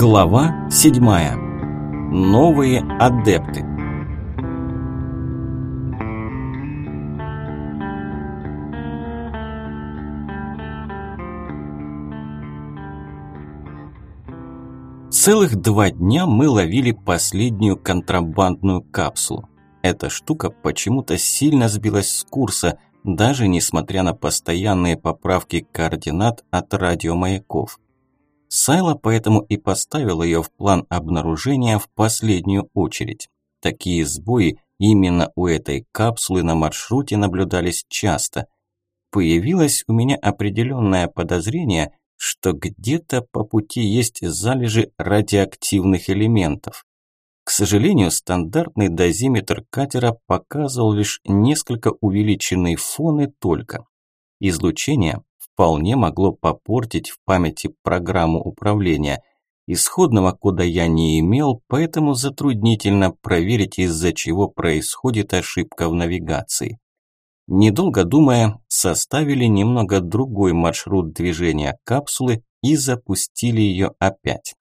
Глава 7. Новые адепты. Целых 2 дня мы ловили последнюю контрабандную капсулу. Эта штука почему-то сильно сбилась с курса, даже несмотря на постоянные поправки координат от радиомаяков. Сайла поэтому и поставила ее в план обнаружения в последнюю очередь. Такие сбои именно у этой капсулы на маршруте наблюдались часто. Появилось у меня определенное подозрение, что где-то по пути есть залежи радиоактивных элементов. К сожалению, стандартный дозиметр катера показывал лишь несколько увеличенный фон и только. Излучение вполне могло попортить в памяти программу управления. Исходного кода я не имел, поэтому затруднительно проверить, из-за чего происходит ошибка в навигации. Недолго думая, составили немного другой маршрут движения капсулы и запустили ее опять.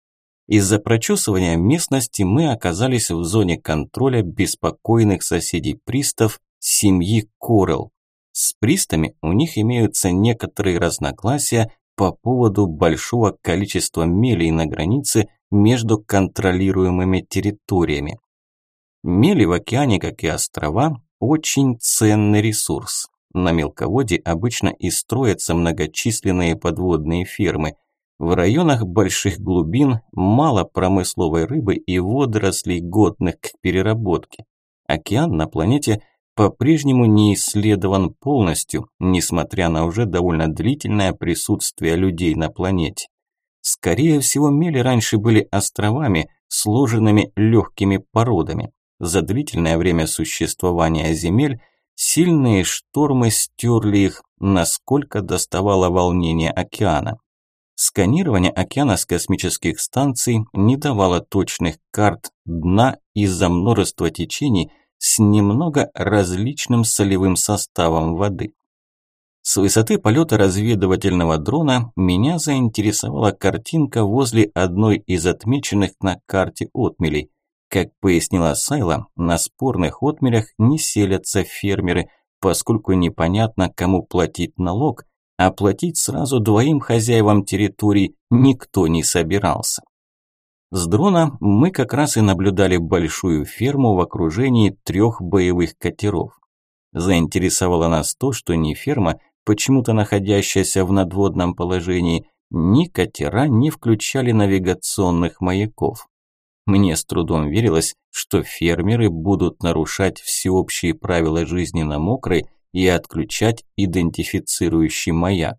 Из-за прочесывания местности мы оказались в зоне контроля беспокойных соседей пристав семьи Корел. С пристами у них имеются некоторые разногласия по поводу большого количества мелей на границе между контролируемыми территориями. Мели в океане, как и острова, очень ценный ресурс. На мелководье обычно и строятся многочисленные подводные фермы. В районах больших глубин мало промысловой рыбы и водорослей, годных к переработке. Океан на планете по-прежнему не исследован полностью, несмотря на уже довольно длительное присутствие людей на планете. Скорее всего, мели раньше были островами, сложенными легкими породами. За длительное время существования земель сильные штормы стерли их, насколько доставало волнение океана. Сканирование океана с космических станций не давало точных карт дна из-за множества течений с немного различным солевым составом воды. С высоты полета разведывательного дрона меня заинтересовала картинка возле одной из отмеченных на карте отмелей. Как пояснила Сайла, на спорных отмелях не селятся фермеры, поскольку непонятно, кому платить налог, а платить сразу 2 хозяевам территорий никто не собирался. С дрона мы как раз и наблюдали большую ферму в окружении 3 боевых катеров. Заинтересовало нас то, что ни ферма, почему-то находящаяся в надводном положении, ни катера не включали навигационных маяков. Мне с трудом верилось, что фермеры будут нарушать всеобщие правила жизни на мокрой и отключать идентифицирующий маяк.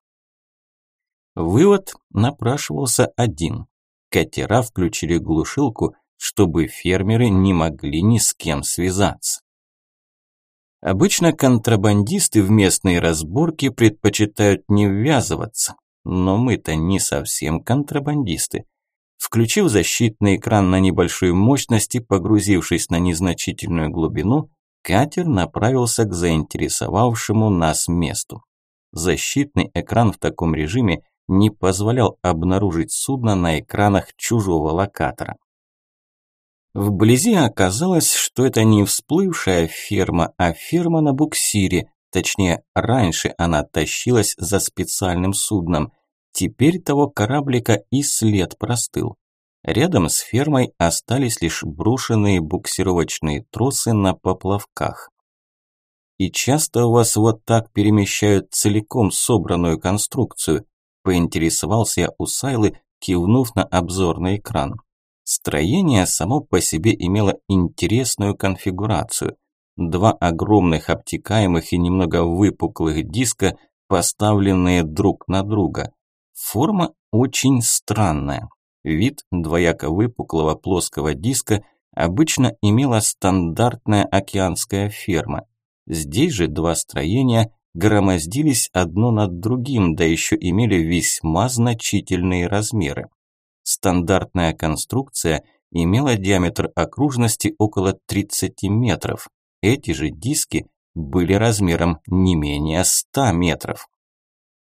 Вывод напрашивался один. Катера включили глушилку, чтобы фермеры не могли ни с кем связаться. Обычно контрабандисты в местные разборки предпочитают не ввязываться, но мы-то не совсем контрабандисты. Включив защитный экран на небольшой мощности, погрузившись на незначительную глубину, катер направился к заинтересовавшему нас месту. Защитный экран в таком режиме не позволял обнаружить судно на экранах чужого локатора. Вблизи оказалось, что это не всплывшая ферма, а ферма на буксире, точнее, раньше она тащилась за специальным судном. Теперь того кораблика и след простыл. Рядом с фермой остались лишь брошенные буксировочные тросы на поплавках. «И часто у вас вот так перемещают целиком собранную конструкцию?» – поинтересовался я у Сайлы, кивнув на обзорный экран. Строение само по себе имело интересную конфигурацию. 2 огромных обтекаемых и немного выпуклых диска, поставленные друг на друга. Форма очень странная. Вид двояко выпуклого плоского диска обычно имела стандартная океанская ферма. Здесь же 2 строения громоздились одно над другим, да еще имели весьма значительные размеры. Стандартная конструкция имела диаметр окружности около 30 метров. Эти же диски были размером не менее 100 метров.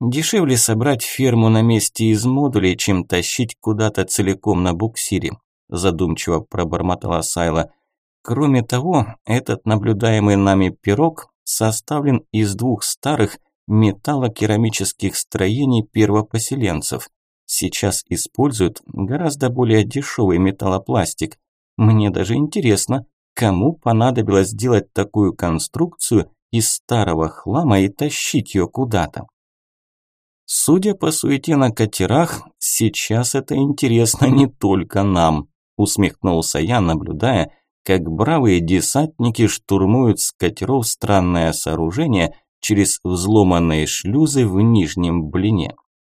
Дешевле собрать ферму на месте из модулей, чем тащить куда-то целиком на буксире, задумчиво пробормотала Сайла. Кроме того, этот наблюдаемый нами пирог составлен из двух старых металлокерамических строений первопоселенцев. Сейчас используют гораздо более дешевый металлопластик. Мне даже интересно, кому понадобилось делать такую конструкцию из старого хлама и тащить ее куда-то. Судя по суете на катерах, сейчас это интересно не только нам, усмехнулся я, наблюдая, как бравые десантники штурмуют с катеров странное сооружение через взломанные шлюзы в нижнем блине.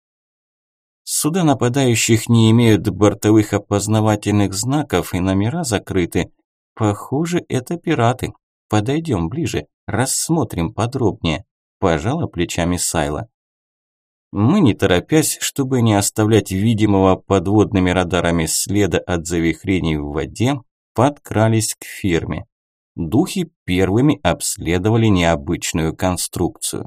Суда нападающих не имеют бортовых опознавательных знаков и номера закрыты. Похоже, это пираты. Подойдем ближе, рассмотрим подробнее. Пожала плечами Сайла. Мы, не торопясь, чтобы не оставлять видимого подводными радарами следа от завихрений в воде, подкрались к ферме. Духи первыми обследовали необычную конструкцию.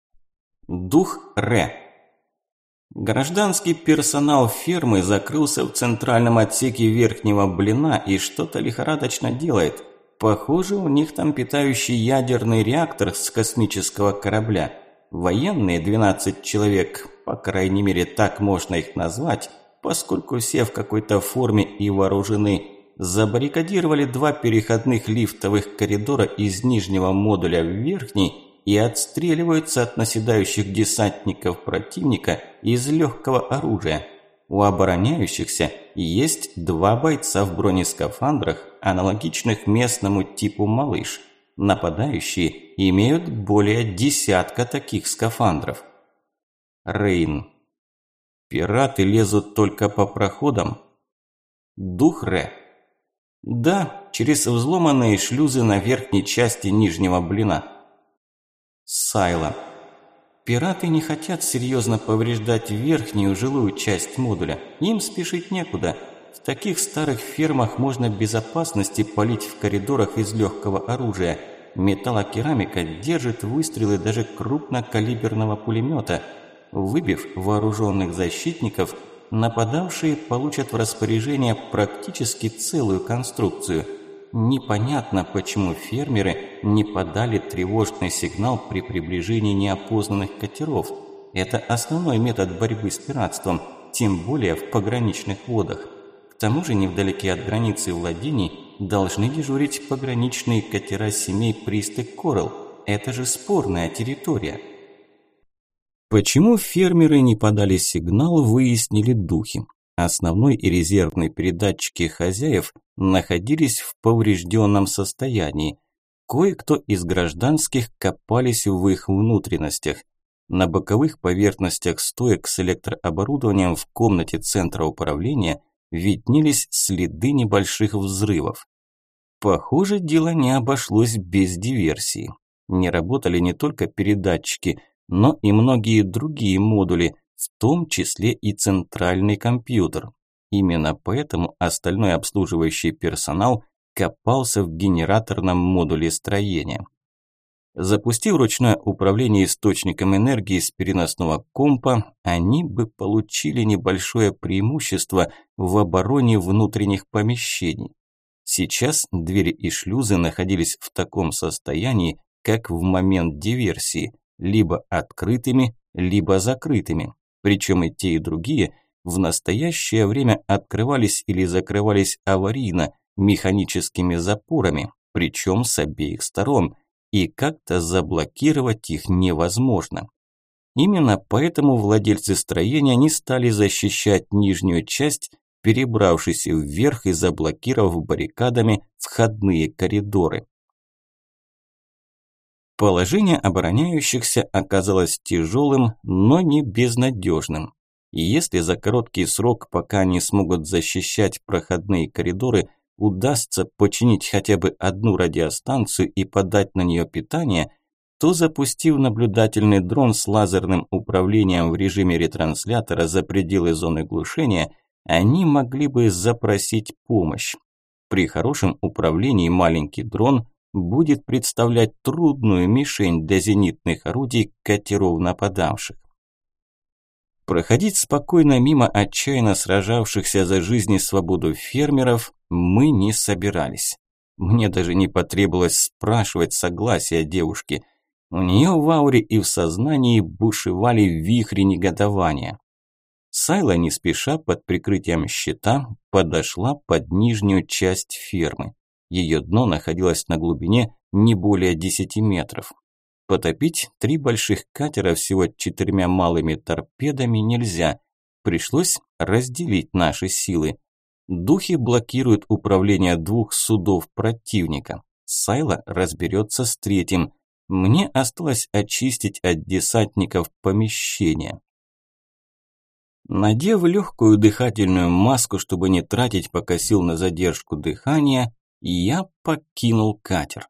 Дух Ре. Гражданский персонал фермы закрылся в центральном отсеке верхнего блина и что-то лихорадочно делает. Похоже, у них там питающий ядерный реактор с космического корабля. Военные, 12 человек, по крайней мере так можно их назвать, поскольку все в какой-то форме и вооружены, забаррикадировали два переходных лифтовых коридора из нижнего модуля в верхний и отстреливаются от наседающих десантников противника из легкого оружия. У обороняющихся есть два бойца в бронескафандрах, аналогичных местному типу «Малыш». Нападающие имеют более десятка таких скафандров. Рейн. Пираты лезут только по проходам. Дух Ре. Да, через взломанные шлюзы на верхней части нижнего блина. Сайла. Пираты не хотят серьезно повреждать верхнюю жилую часть модуля. Им спешить некуда. В таких старых фермах можно без опасности палить в коридорах из легкого оружия. Металлокерамика держит выстрелы даже крупнокалиберного пулемета. Выбив вооруженных защитников, нападавшие получат в распоряжение практически целую конструкцию. Непонятно, почему фермеры не подали тревожный сигнал при приближении неопознанных катеров. Это основной метод борьбы с пиратством, тем более в пограничных водах. К тому же невдалеке от границы владений должны дежурить пограничные катера семей Пристек Коралл. Это же спорная территория. Почему фермеры не подали сигнал, выяснили духи. Основной и резервный передатчики хозяев находились в поврежденном состоянии. Кое-кто из гражданских копались в их внутренностях. На боковых поверхностях стоек с электрооборудованием в комнате центра управления виднелись следы небольших взрывов. Похоже, дело не обошлось без диверсии. Не работали не только передатчики, но и многие другие модули, в том числе и центральный компьютер. Именно поэтому остальной обслуживающий персонал копался в генераторном модуле строения. Запустив ручное управление источником энергии с переносного компа, они бы получили небольшое преимущество в обороне внутренних помещений. Сейчас двери и шлюзы находились в таком состоянии, как в момент диверсии, либо открытыми, либо закрытыми. Причем и те, и другие в настоящее время открывались или закрывались аварийно, механическими запорами, причем с обеих сторон, и как-то заблокировать их невозможно. Именно поэтому владельцы строения не стали защищать нижнюю часть, перебравшись вверх и заблокировав баррикадами входные коридоры. Положение обороняющихся оказалось тяжелым, но не безнадежным. И если за короткий срок, пока они смогут защищать проходные коридоры, удастся починить хотя бы одну радиостанцию и подать на нее питание, то, запустив наблюдательный дрон с лазерным управлением в режиме ретранслятора за пределы зоны глушения, они могли бы запросить помощь. При хорошем управлении маленький дрон будет представлять трудную мишень для зенитных орудий катеров нападавших. Проходить спокойно мимо отчаянно сражавшихся за жизнь и свободу фермеров мы не собирались. Мне даже не потребовалось спрашивать согласия девушки. У нее в ауре и в сознании бушевали вихри негодования. Сайла не спеша под прикрытием щита подошла под нижнюю часть фермы. Ее дно находилось на глубине не более 10 метров. Потопить 3 больших катера всего 4 малыми торпедами нельзя. Пришлось разделить наши силы. Духи блокируют управление 2 судов противника. Сайла разберется с 3-м. Мне осталось очистить от десантников помещение. Надев легкую дыхательную маску, чтобы не тратить пока сил на задержку дыхания, я покинул катер.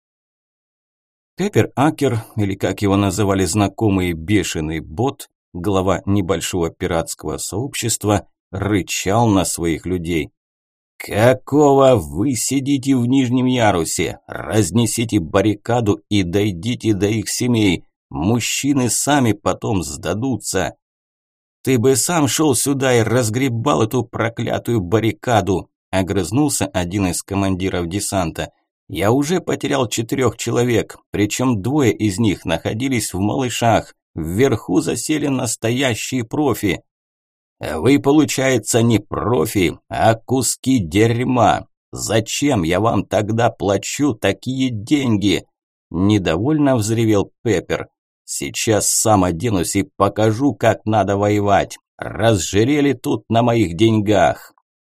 Пеппер Акер, или как его называли знакомые бешеный бот, глава небольшого пиратского сообщества, рычал на своих людей. «Какого вы сидите в нижнем ярусе? Разнесите баррикаду и дойдите до их семей. Мужчины сами потом сдадутся. Ты бы сам шел сюда и разгребал эту проклятую баррикаду», огрызнулся один из командиров десанта. «Я уже потерял 4 человек, причем 2 из них находились в малышах. Вверху засели настоящие профи». «Вы, получается, не профи, а куски дерьма. Зачем я вам тогда плачу такие деньги?» Недовольно взревел Пеппер. «Сейчас сам оденусь и покажу, как надо воевать. Разжирели тут на моих деньгах».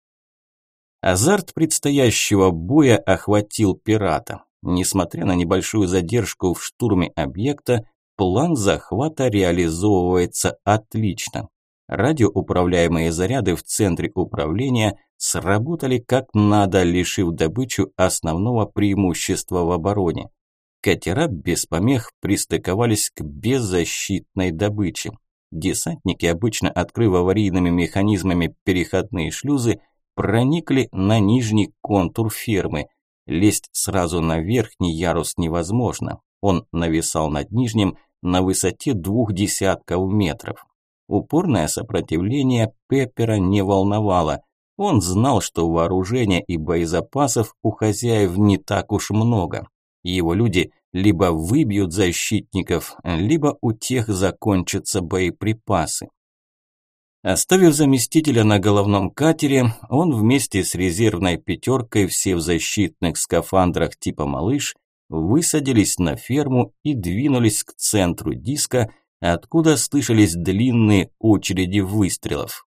Азарт предстоящего боя охватил пирата. Несмотря на небольшую задержку в штурме объекта, план захвата реализовывается отлично. Радиоуправляемые заряды в центре управления сработали как надо, лишив добычу основного преимущества в обороне. Катера без помех пристыковались к беззащитной добыче. Десантники, обычно открыв аварийными механизмами переходные шлюзы, проникли на нижний контур фермы. Лезть сразу на верхний ярус невозможно. Он нависал над нижним на высоте 20 метров. Упорное сопротивление Пеппера не волновало. Он знал, что вооружения и боезапасов у хозяев не так уж много. Его люди либо выбьют защитников, либо у тех закончатся боеприпасы. Оставив заместителя на головном катере, он вместе с резервной 5-кой, все в защитных скафандрах типа «Малыш», высадились на ферму и двинулись к центру диска, откуда слышались длинные очереди выстрелов.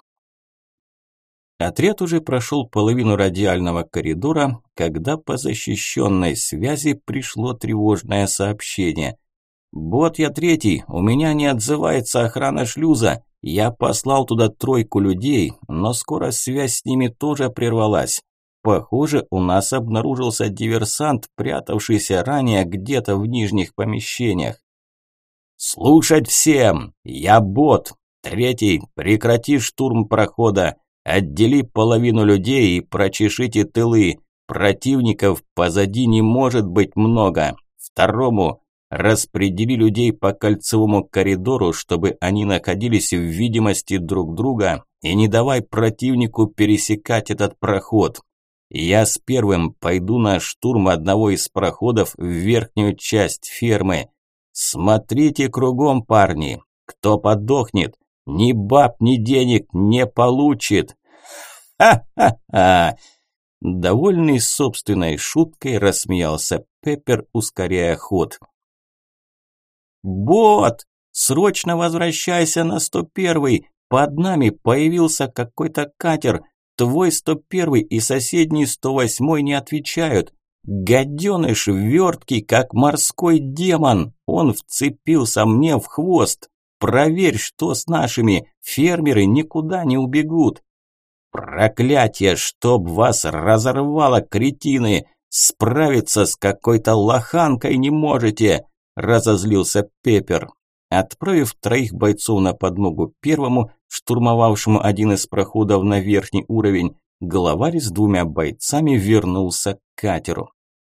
Отряд уже прошел половину радиального коридора, когда по защищенной связи пришло тревожное сообщение. «Бот, я 3-й, у меня не отзывается охрана шлюза. Я послал туда 3 людей, но скоро связь с ними тоже прервалась. Похоже, у нас обнаружился диверсант, прятавшийся ранее где-то в нижних помещениях». «Слушать всем! Я бот! 3-й, прекрати штурм прохода! Отдели половину людей и прочешите тылы! Противников позади не может быть много! 2-му, распредели людей по кольцевому коридору, чтобы они находились в видимости друг друга, и не давай противнику пересекать этот проход. Я с 1-м пойду на штурм одного из проходов в верхнюю часть фермы. Смотрите кругом, парни. Кто подохнет, ни баб, ни денег не получит. Ха-ха-ха!» Довольный собственной шуткой рассмеялся Пеппер, ускоряя ход. «Бот, срочно возвращайся на 101-й. Под нами появился какой-то катер. Твой 101-й и соседний 108-й не отвечают. Гаденыш верткий, как морской демон. Он вцепился мне в хвост. Проверь, что с нашими. Фермеры никуда не убегут». «Проклятие, чтоб вас разорвало, кретины! Справиться с какой-то лоханкой не можете!» – разозлился Пеппер. Отправив 3 бойцов на подмогу 1-му, штурмовавшему один из проходов на верхний уровень, главарь с 2 бойцами вернулся к катеру.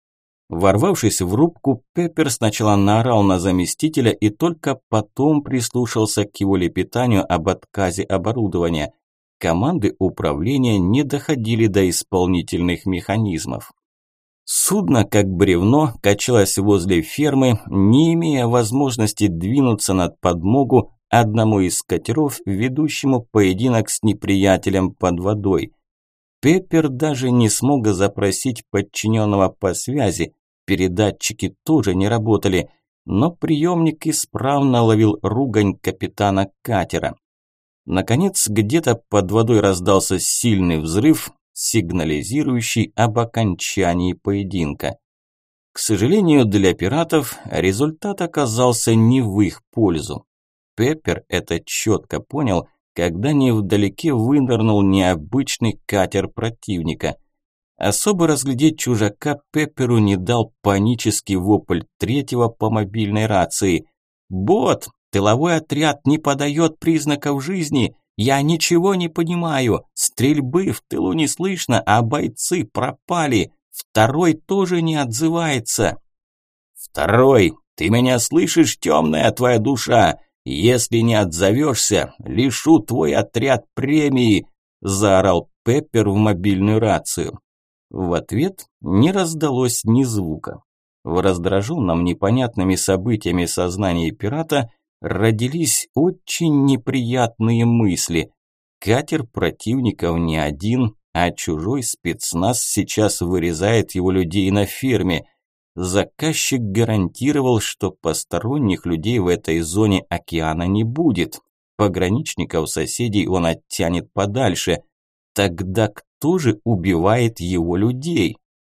Ворвавшись в рубку, Пеппер сначала наорал на заместителя и только потом прислушался к его лепетанию об отказе оборудования. Команды управления не доходили до исполнительных механизмов. Судно, как бревно, качалось возле фермы, не имея возможности двинуться на подмогу одному из катеров, ведущему поединок с неприятелем под водой. Пеппер даже не смог запросить подчиненного по связи, передатчики тоже не работали, но приемник исправно ловил ругань капитана катера. Наконец, где-то под водой раздался сильный взрыв, сигнализирующий об окончании поединка. К сожалению для пиратов, результат оказался не в их пользу. Пеппер это четко понял, когда невдалеке вынырнул необычный катер противника. Особо разглядеть чужака Пепперу не дал панический вопль третьего по мобильной рации. «Бот, тыловой отряд не подает признаков жизни! Я ничего не понимаю! Стрельбы в тылу не слышно, а бойцы пропали! Второй тоже не отзывается!» «Второй, ты меня слышишь, темная твоя душа? Если не отзовешься, лишу твой отряд премии!» – заорал Пеппер в мобильную рацию. В ответ не раздалось ни звука. В раздраженном непонятными событиями сознании пирата родились очень неприятные мысли. Катер противников не один, а чужой спецназ сейчас вырезает его людей на ферме. Заказчик гарантировал, что посторонних людей в этой зоне океана не будет. Пограничников соседей он оттянет подальше. Тогда кто же убивает его людей?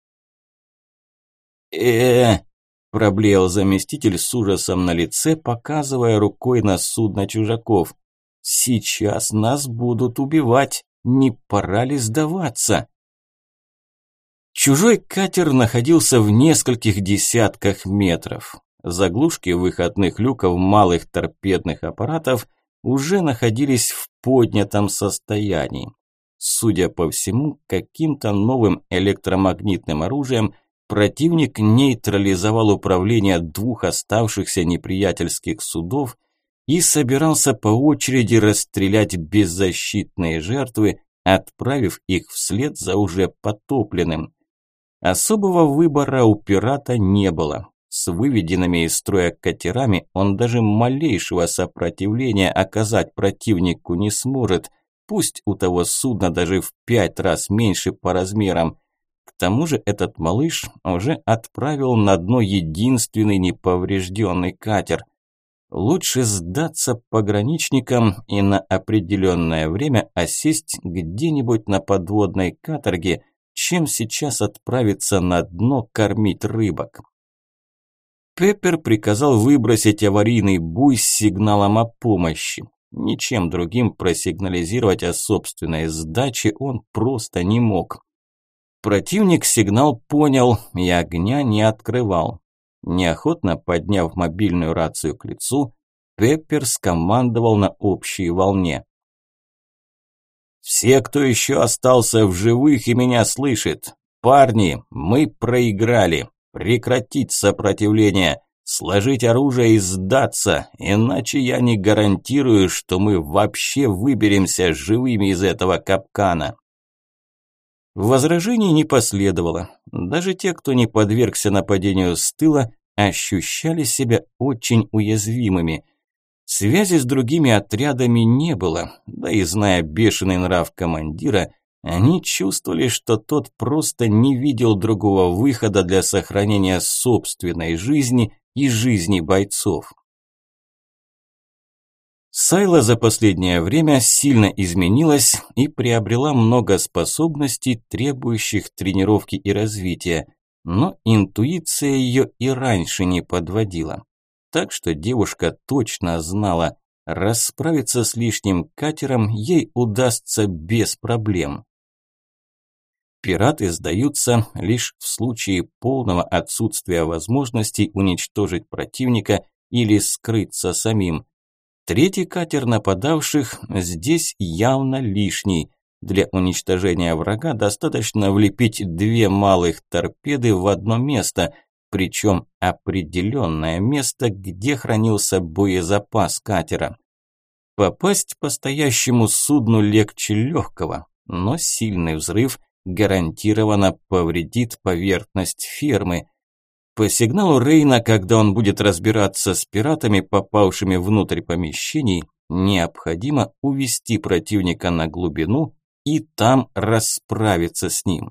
Проблеял заместитель с ужасом на лице, показывая рукой на судно чужаков. «Сейчас нас будут убивать, не пора ли сдаваться?» Чужой катер находился в нескольких десятках метров. Заглушки выходных люков малых торпедных аппаратов уже находились в поднятом состоянии. Судя по всему, каким-то новым электромагнитным оружием противник нейтрализовал управление двух оставшихся неприятельских судов и собирался по очереди расстрелять беззащитные жертвы, отправив их вслед за уже потопленным. Особого выбора у пирата не было. С выведенными из строя катерами он даже малейшего сопротивления оказать противнику не сможет, пусть у того судна даже в 5 раз меньше по размерам. К тому же этот малыш уже отправил на дно единственный неповрежденный катер. Лучше сдаться пограничникам и на определенное время осесть где-нибудь на подводной каторге, чем сейчас отправиться на дно кормить рыбок. Пеппер приказал выбросить аварийный буй с сигналом о помощи. Ничем другим просигнализировать о собственной сдаче он просто не мог. Противник сигнал понял и огня не открывал. Неохотно подняв мобильную рацию к лицу, Пеппер скомандовал на общей волне. «Все, кто еще остался в живых и меня слышит, парни, мы проиграли. Прекратить сопротивление, сложить оружие и сдаться, иначе я не гарантирую, что мы вообще выберемся живыми из этого капкана». Возражений не последовало. Даже те, кто не подвергся нападению с тыла, ощущали себя очень уязвимыми. Связи с другими отрядами не было, да и зная бешеный нрав командира, они чувствовали, что тот просто не видел другого выхода для сохранения собственной жизни и жизни бойцов. Сайла за последнее время сильно изменилась и приобрела много способностей, требующих тренировки и развития, но интуиция ее и раньше не подводила. Так что девушка точно знала, расправиться с лишним катером ей удастся без проблем. Пираты сдаются лишь в случае полного отсутствия возможностей уничтожить противника или скрыться самим. Третий катер нападавших здесь явно лишний. Для уничтожения врага достаточно влепить 2 малых торпеды в одно место, причем определенное место, где хранился боезапас катера. Попасть по стоящему судну легче легкого, но сильный взрыв гарантированно повредит поверхность фермы. По сигналу Рейна, когда он будет разбираться с пиратами, попавшими внутрь помещений, необходимо увести противника на глубину и там расправиться с ним.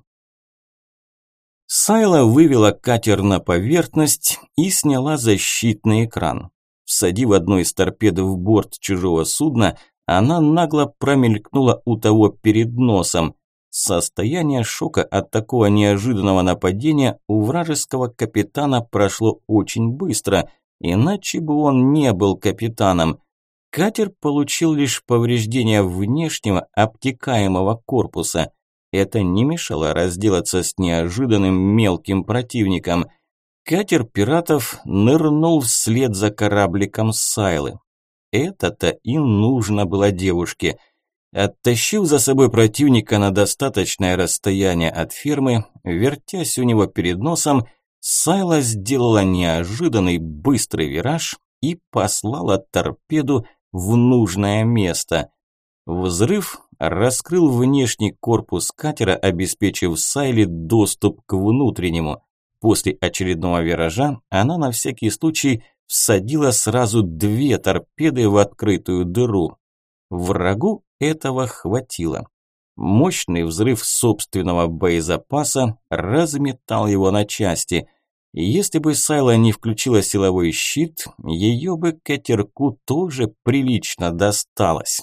Сайла вывела катер на поверхность и сняла защитный экран. Всадив одну из торпед в борт чужого судна, она нагло промелькнула у того перед носом. Состояние шока от такого неожиданного нападения у вражеского капитана прошло очень быстро, иначе бы он не был капитаном. Катер получил лишь повреждения внешнего обтекаемого корпуса. Это не мешало разделаться с неожиданным мелким противником. Катер пиратов нырнул вслед за корабликом Сайлы. Это-то и нужно было девушке. Оттащив за собой противника на достаточное расстояние от фермы, вертясь у него перед носом, Сайла сделала неожиданный быстрый вираж и послала торпеду в нужное место. Взрыв раскрыл внешний корпус катера, обеспечив Сайле доступ к внутреннему. После очередного виража она на всякий случай всадила сразу 2 торпеды в открытую дыру. Врагу этого хватило. Мощный взрыв собственного боезапаса разметал его на части. Если бы Сайла не включила силовой щит, ее бы катерку тоже прилично досталось.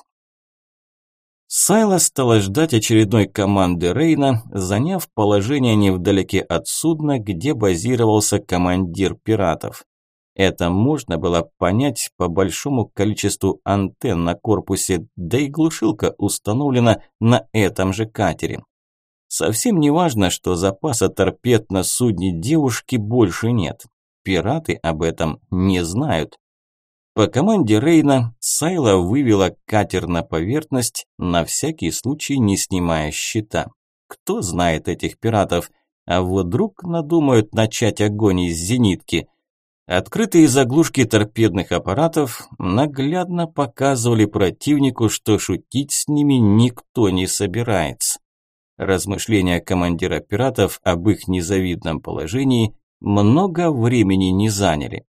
Сайла стала ждать очередной команды Рейна, заняв положение невдалеке от судна, где базировался командир пиратов. Это можно было понять по большому количеству антенн на корпусе, да и глушилка установлена на этом же катере. Совсем не важно, что запаса торпед на судне девушки больше нет. Пираты об этом не знают. По команде Рейна Сайла вывела катер на поверхность, на всякий случай не снимая щита. Кто знает этих пиратов, а вдруг надумают начать огонь из зенитки. Открытые заглушки торпедных аппаратов наглядно показывали противнику, что шутить с ними никто не собирается. Размышления командира пиратов об их незавидном положении много времени не заняли.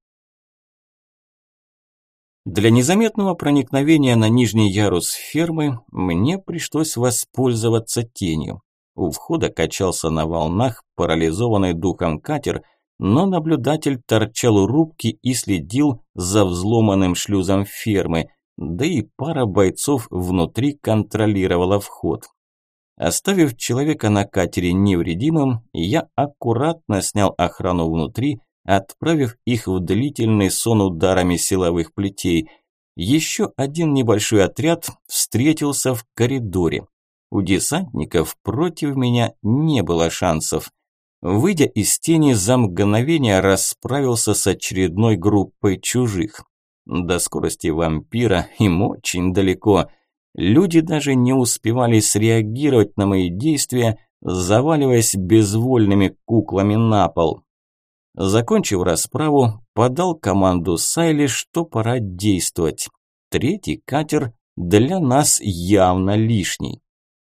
Для незаметного проникновения на нижний ярус фермы мне пришлось воспользоваться тенью. У входа качался на волнах парализованный духом катер, но наблюдатель торчал у рубки и следил за взломанным шлюзом фермы, да и пара бойцов внутри контролировала вход. Оставив человека на катере невредимым, я аккуратно снял охрану внутри, отправив их в длительный сон ударами силовых плетей. Еще один небольшой отряд встретился в коридоре. У десантников против меня не было шансов. Выйдя из тени, за мгновение расправился с очередной группой чужих. До скорости вампира им очень далеко. Люди даже не успевали среагировать на мои действия, заваливаясь безвольными куклами на пол. Закончив расправу, подал команду Сайле, что пора действовать. 3-й катер для нас явно лишний.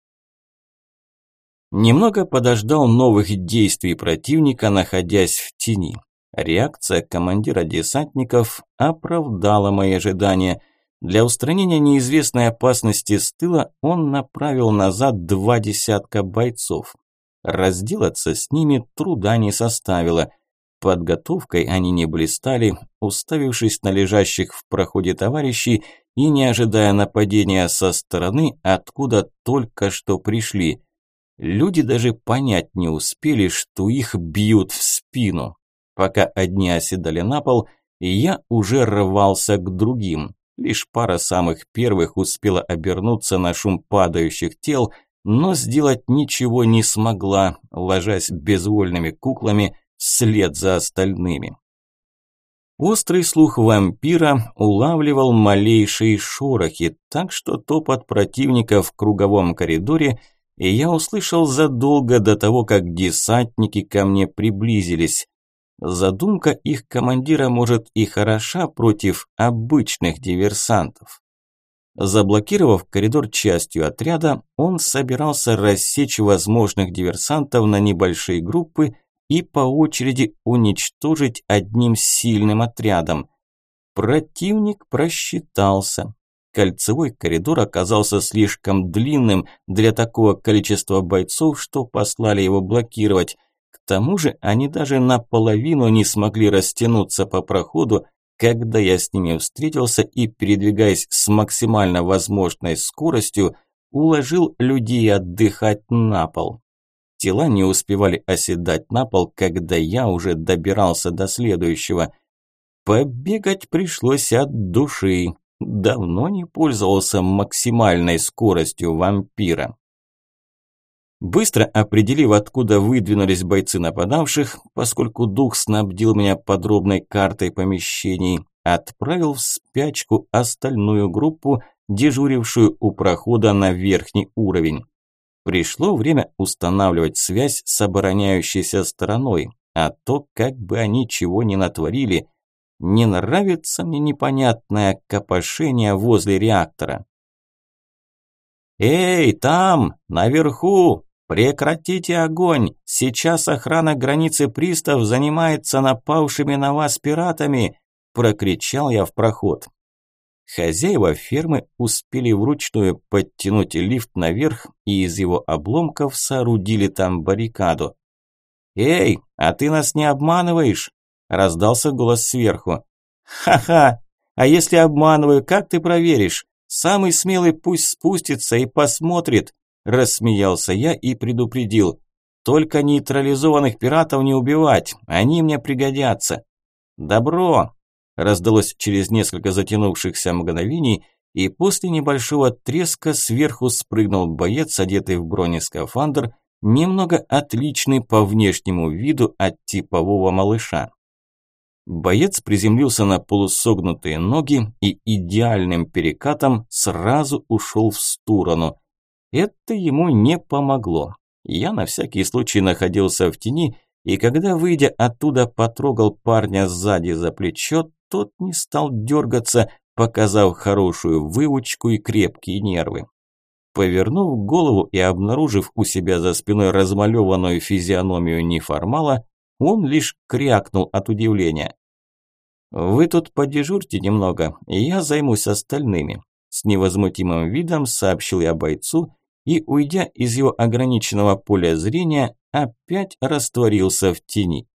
Немного подождал новых действий противника, находясь в тени. Реакция командира десантников оправдала мои ожидания. Для устранения неизвестной опасности с тыла он направил назад 2 десятка бойцов. Разделаться с ними труда не составило. Подготовкой они не блистали, уставившись на лежащих в проходе товарищей и не ожидая нападения со стороны, откуда только что пришли. Люди даже понять не успели, что их бьют в спину. Пока одни оседали на пол, я уже рвался к другим. Лишь пара самых первых успела обернуться на шум падающих тел, но сделать ничего не смогла, ложась безвольными куклами вслед за остальными. Острый слух вампира улавливал малейшие шорохи, так что топот противника в круговом коридоре я услышал задолго до того, как десантники ко мне приблизились. Задумка их командира может и хороша против обычных диверсантов. Заблокировав коридор частью отряда, он собирался рассечь возможных диверсантов на небольшие группы и по очереди уничтожить одним сильным отрядом. Противник просчитался. Кольцевой коридор оказался слишком длинным для такого количества бойцов, что послали его блокировать. К тому же они даже наполовину не смогли растянуться по проходу, когда я с ними встретился и, передвигаясь с максимально возможной скоростью, уложил людей отдыхать на пол. Тела не успевали оседать на пол, когда я уже добирался до следующего. Побегать пришлось от души. Давно не пользовался максимальной скоростью вампира. Быстро определив, откуда выдвинулись бойцы нападавших, поскольку дух снабдил меня подробной картой помещений, отправил в спячку остальную группу, дежурившую у прохода на верхний уровень. Пришло время устанавливать связь с обороняющейся стороной, а то как бы они чего не натворили. Не нравится мне непонятное копошение возле реактора. «Эй, там, наверху! Прекратите огонь! Сейчас охрана границы пристав занимается напавшими на вас пиратами!» – прокричал я в проход. Хозяева фермы успели вручную подтянуть лифт наверх и из его обломков соорудили там баррикаду. «Эй, а ты нас не обманываешь?» – раздался голос сверху. «Ха-ха! А если обманываю, как ты проверишь? Самый смелый пусть спустится и посмотрит!» – рассмеялся я и предупредил. «Только нейтрализованных пиратов не убивать, они мне пригодятся». «Добро!» – раздалось через несколько затянувшихся мгновений, и после небольшого треска сверху спрыгнул боец, одетый в бронескафандр, немного отличный по внешнему виду от типового малыша. Боец приземлился на полусогнутые ноги и идеальным перекатом сразу ушел в сторону. Это ему не помогло. Я на всякий случай находился в тени, и когда, выйдя оттуда, потрогал парня сзади за плечо, тот не стал дергаться, показав хорошую выучку и крепкие нервы. Повернув голову и обнаружив у себя за спиной размалеванную физиономию неформала, он лишь крякнул от удивления. «Вы тут подежурьте немного, и я займусь остальными», – с невозмутимым видом сообщил я бойцу и, уйдя из его ограниченного поля зрения, опять растворился в тени.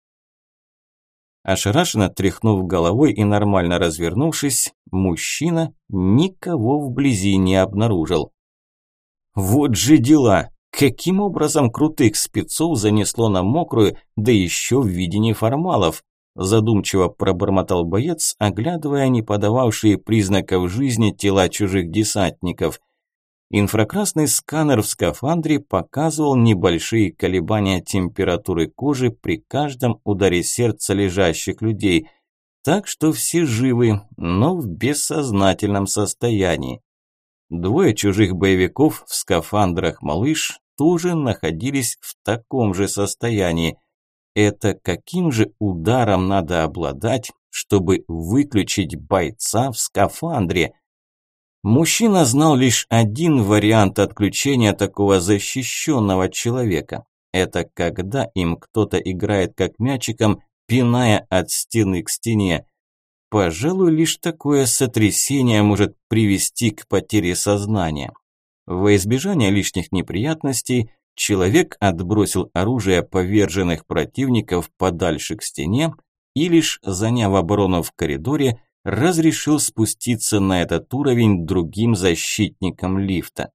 Ошарашенно тряхнув головой и нормально развернувшись, мужчина никого вблизи не обнаружил. «Вот же дела! Каким образом крутых спецов занесло на мокрую, да еще в виде неформалов?» Задумчиво пробормотал боец, оглядывая не подававшие признаков жизни тела чужих десантников. Инфракрасный сканер в скафандре показывал небольшие колебания температуры кожи при каждом ударе сердца лежащих людей, так что все живы, но в бессознательном состоянии. Двое чужих боевиков в скафандрах «Малыш» тоже находились в таком же состоянии. Это каким же ударом надо обладать, чтобы выключить бойца в скафандре? Мужчина знал лишь один вариант отключения такого защищенного человека. Это когда им кто-то играет как мячиком, пиная от стены к стене. Пожалуй, лишь такое сотрясение может привести к потере сознания. Во избежание лишних неприятностей человек отбросил оружие поверженных противников подальше к стене и, лишь заняв оборону в коридоре, разрешил спуститься на этот уровень другим защитникам лифта.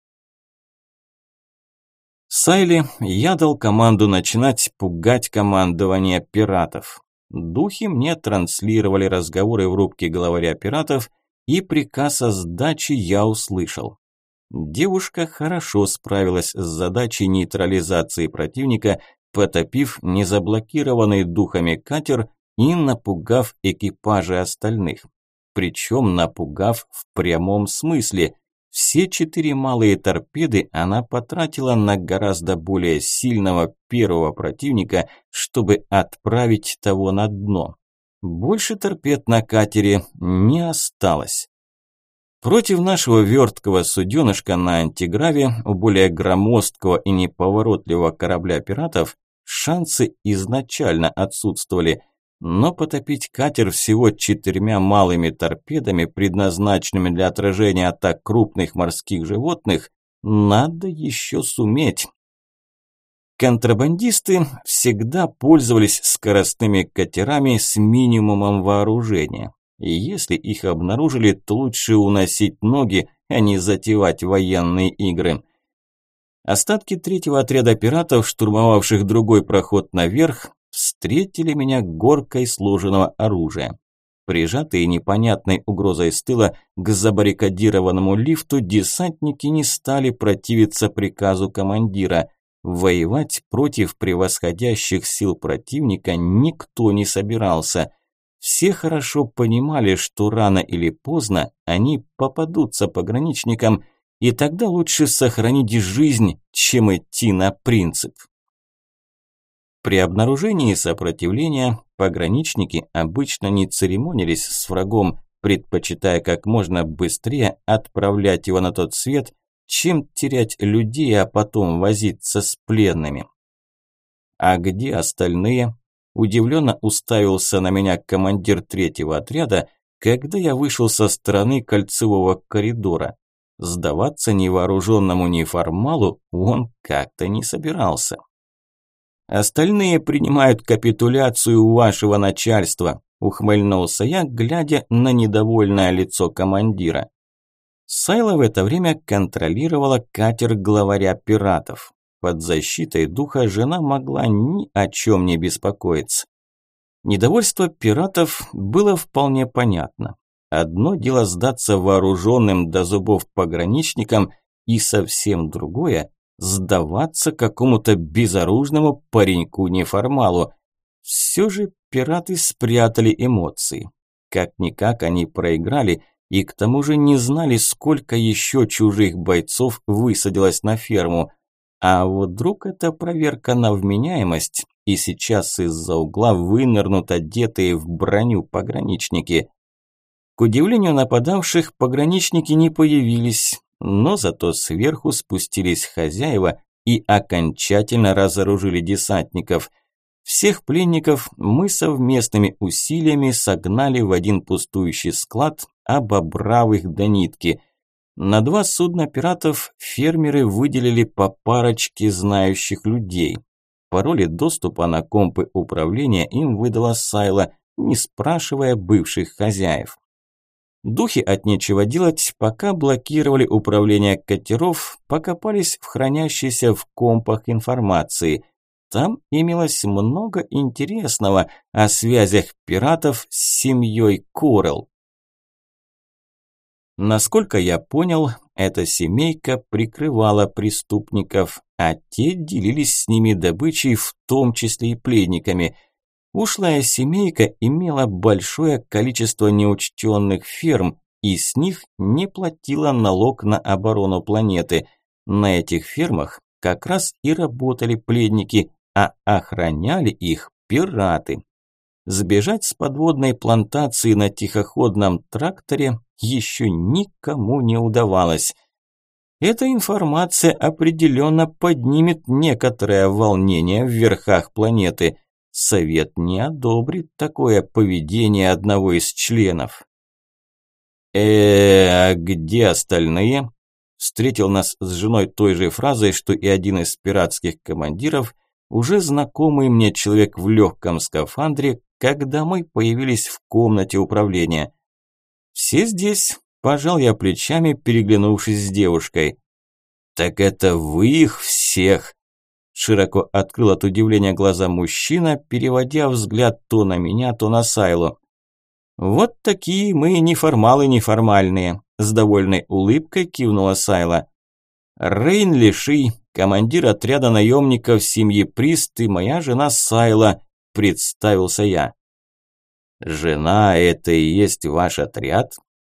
Сайли я дал команду начинать пугать командование пиратов. Духи мне транслировали разговоры в рубке главаря пиратов, и приказ о сдаче я услышал. Девушка хорошо справилась с задачей нейтрализации противника, потопив незаблокированный духами катер и напугав экипажи остальных. Причем напугав в прямом смысле. Все 4 малые торпеды она потратила на гораздо более сильного первого противника, чтобы отправить того на дно. Больше торпед на катере не осталось. Против нашего верткого суденышка на антиграве у более громоздкого и неповоротливого корабля пиратов шансы изначально отсутствовали, но потопить катер всего 4 малыми торпедами, предназначенными для отражения атак крупных морских животных, надо еще суметь. Контрабандисты всегда пользовались скоростными катерами с минимумом вооружения. И если их обнаружили, то лучше уносить ноги, а не затевать военные игры. Остатки 3-го отряда пиратов, штурмовавших другой проход наверх, встретили меня горкой сложенного оружия. Прижатые непонятной угрозой с тыла к забаррикадированному лифту, десантники не стали противиться приказу командира. Воевать против превосходящих сил противника никто не собирался. Все хорошо понимали, что рано или поздно они попадутся пограничникам, и тогда лучше сохранить жизнь, чем идти на принцип. При обнаружении сопротивления пограничники обычно не церемонились с врагом, предпочитая как можно быстрее отправлять его на тот свет, чем терять людей, а потом возиться с пленными. «А где остальные?» – удивленно уставился на меня командир 3-го отряда, когда я вышел со стороны кольцевого коридора. Сдаваться невооруженному неформалу он как-то не собирался. «Остальные принимают капитуляцию у вашего начальства», – ухмыльнулся я, глядя на недовольное лицо командира. Сайла в это время контролировала катер главаря пиратов. Под защитой духа жена могла ни о чем не беспокоиться. Недовольство пиратов было вполне понятно. Одно дело сдаться вооруженным до зубов пограничникам, и совсем другое – сдаваться какому-то безоружному пареньку-неформалу. Все же пираты спрятали эмоции. Как-никак они проиграли, и к тому же не знали, сколько еще чужих бойцов высадилось на ферму. А вот вдруг это проверка на вменяемость, и сейчас из-за угла вынырнут одетые в броню пограничники. К удивлению нападавших, пограничники не появились, но зато сверху спустились хозяева и окончательно разоружили десантников. Всех пленников мы совместными усилиями согнали в один пустующий склад, обобрав их до нитки. На 2 судна пиратов фермеры выделили по парочке знающих людей. Пароли доступа на компы управления им выдала Сайла, не спрашивая бывших хозяев. Духи от нечего делать, пока блокировали управление катеров, покопались в хранящейся в компах информации. Там имелось много интересного о связях пиратов с семьей Корел. Насколько я понял, эта семейка прикрывала преступников, а те делились с ними добычей, в том числе и пленниками. Ушлая семейка имела большое количество неучтенных ферм, и с них не платила налог на оборону планеты. На этих фермах как раз и работали пленники, а охраняли их пираты. Сбежать с подводной плантации на тихоходном тракторе еще никому не удавалось. Эта информация определенно поднимет некоторое волнение в верхах планеты. Совет не одобрит такое поведение одного из членов. А где остальные?» Встретил нас с женой той же фразой, что и один из пиратских командиров, уже знакомый мне человек в легком скафандре, когда мы появились в комнате управления. «Все здесь», – пожал я плечами, переглянувшись с девушкой. «Так это вы их всех?» Широко открыл от удивления глаза мужчина, переводя взгляд то на меня, то на Сайлу. «Вот такие мы неформалы неформальные», – с довольной улыбкой кивнула Сайла. «Рейн Лиши, командир отряда наемников семьи Прист и моя жена Сайла», – представился я. «Жена – это и есть ваш отряд?»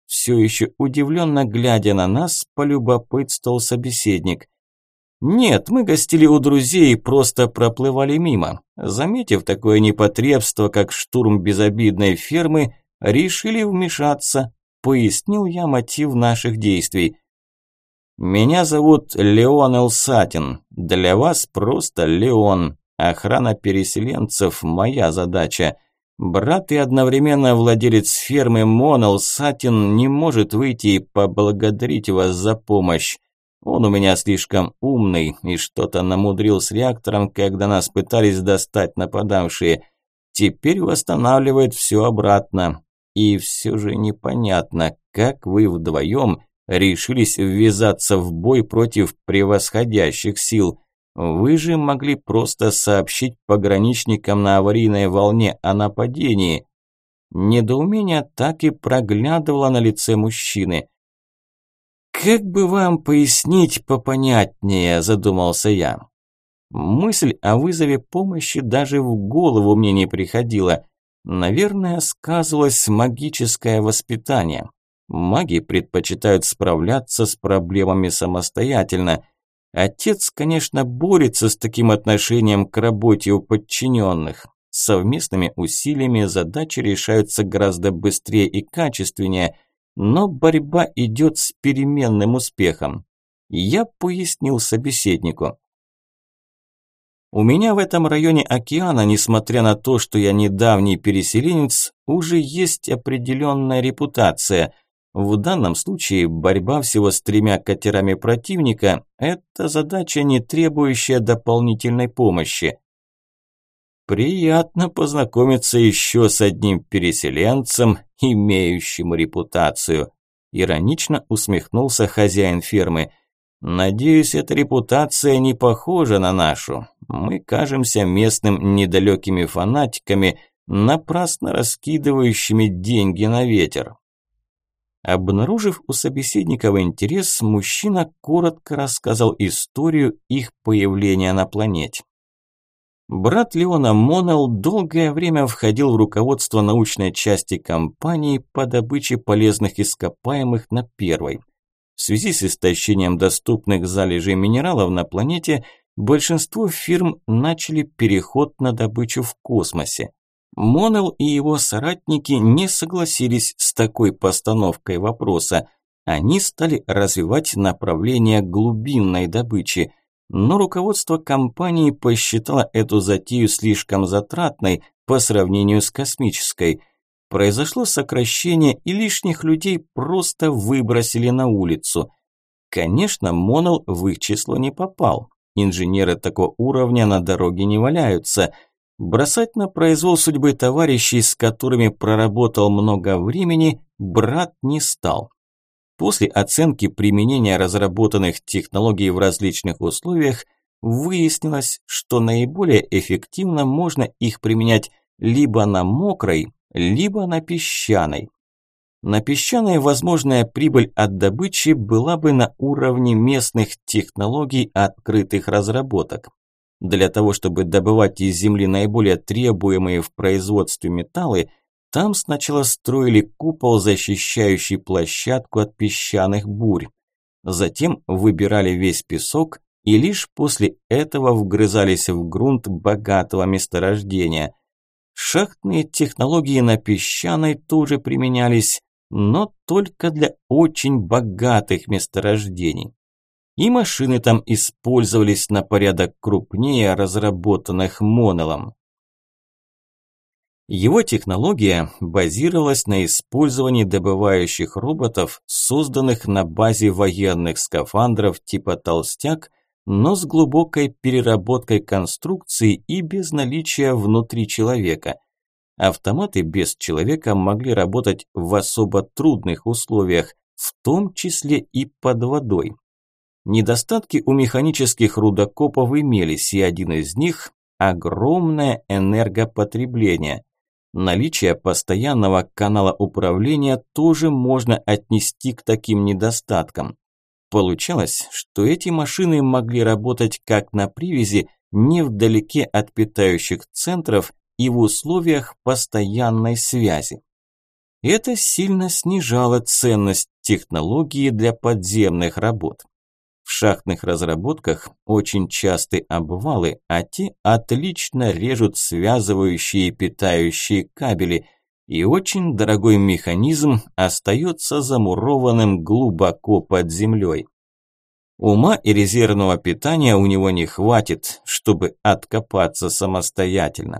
Все еще удивленно глядя на нас, полюбопытствовал собеседник. «Нет, мы гостили у друзей и просто проплывали мимо. Заметив такое непотребство, как штурм безобидной фермы, решили вмешаться», – пояснил я мотив наших действий. «Меня зовут Леон Элсатин. Для вас просто Леон. Охрана переселенцев – моя задача. Брат и одновременно владелец фермы Мон Элсатин не может выйти и поблагодарить вас за помощь. Он у меня слишком умный и что-то намудрил с реактором, когда нас пытались достать нападавшие. Теперь восстанавливает все обратно. И все же непонятно, как вы вдвоем решились ввязаться в бой против превосходящих сил. Вы же могли просто сообщить пограничникам на аварийной волне о нападении». Недоумение так и проглядывало на лице мужчины. «Как бы вам пояснить попонятнее?» – задумался я. Мысль о вызове помощи даже в голову мне не приходила. Наверное, сказывалось магическое воспитание. Маги предпочитают справляться с проблемами самостоятельно. Отец, конечно, борется с таким отношением к работе у подчиненных. Совместными усилиями задачи решаются гораздо быстрее и качественнее, но борьба идет с переменным успехом. Я пояснил собеседнику. У меня в этом районе океана, несмотря на то, что я недавний переселенец, уже есть определенная репутация. В данном случае борьба всего с 3 катерами противника – это задача, не требующая дополнительной помощи. Приятно познакомиться еще с одним переселенцем, имеющим репутацию. Иронично усмехнулся хозяин фермы. Надеюсь, эта репутация не похожа на нашу. Мы кажемся местным недалекими фанатиками, напрасно раскидывающими деньги на ветер. Обнаружив у собеседников интерес, мужчина коротко рассказал историю их появления на планете. Брат Леона Монел долгое время входил в руководство научной части компании по добыче полезных ископаемых на Первой. В связи с истощением доступных залежей минералов на планете, большинство фирм начали переход на добычу в космосе. Монел и его соратники не согласились с такой постановкой вопроса. Они стали развивать направление глубинной добычи. Но руководство компании посчитало эту затею слишком затратной по сравнению с космической. Произошло сокращение, и лишних людей просто выбросили на улицу. Конечно, Монел в их число не попал. Инженеры такого уровня на дороге не валяются. Бросать на произвол судьбы товарищей, с которыми проработал много времени, брат не стал. После оценки применения разработанных технологий в различных условиях выяснилось, что наиболее эффективно можно их применять либо на мокрой, либо на песчаной. На песчаной возможная прибыль от добычи была бы на уровне местных технологий открытых разработок. Для того, чтобы добывать из земли наиболее требуемые в производстве металлы, там сначала строили купол, защищающий площадку от песчаных бурь. Затем выбирали весь песок и лишь после этого вгрызались в грунт богатого месторождения. Шахтные технологии на песчаной тоже применялись, но только для очень богатых месторождений. И машины там использовались на порядок крупнее разработанных Монелом. Его технология базировалась на использовании добывающих роботов, созданных на базе военных скафандров типа «Толстяк», но с глубокой переработкой конструкции и без наличия внутри человека. Автоматы без человека могли работать в особо трудных условиях, в том числе и под водой. Недостатки у механических рудокопов имелись, и один из них – огромное энергопотребление. Наличие постоянного канала управления тоже можно отнести к таким недостаткам. Получалось, что эти машины могли работать как на привязи, невдалеке от питающих центров и в условиях постоянной связи. Это сильно снижало ценность технологии для подземных работ. В шахтных разработках очень часты обвалы, а те отлично режут связывающие и питающие кабели, и очень дорогой механизм остается замурованным глубоко под землей. Ума и резервного питания у него не хватит, чтобы откопаться самостоятельно.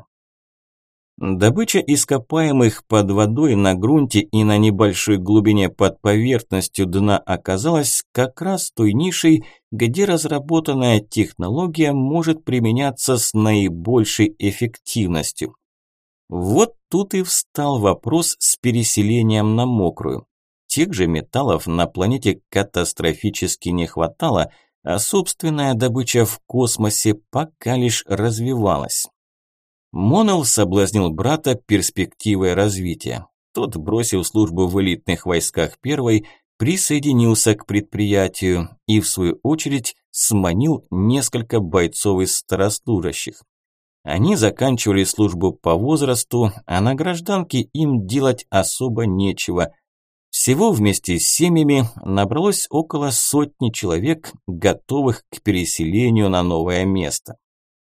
Добыча ископаемых под водой на грунте и на небольшой глубине под поверхностью дна оказалась как раз той нишей, где разработанная технология может применяться с наибольшей эффективностью. Вот тут и встал вопрос с переселением на мокрую. Тех же металлов на планете катастрофически не хватало, а собственная добыча в космосе пока лишь развивалась. Монел соблазнил брата перспективой развития. Тот, бросив службу в элитных войсках первой, присоединился к предприятию и, в свою очередь, сманил несколько бойцов из старослужащих. Они заканчивали службу по возрасту, а на гражданке им делать особо нечего. Всего вместе с семьями набралось около 100 человек, готовых к переселению на новое место.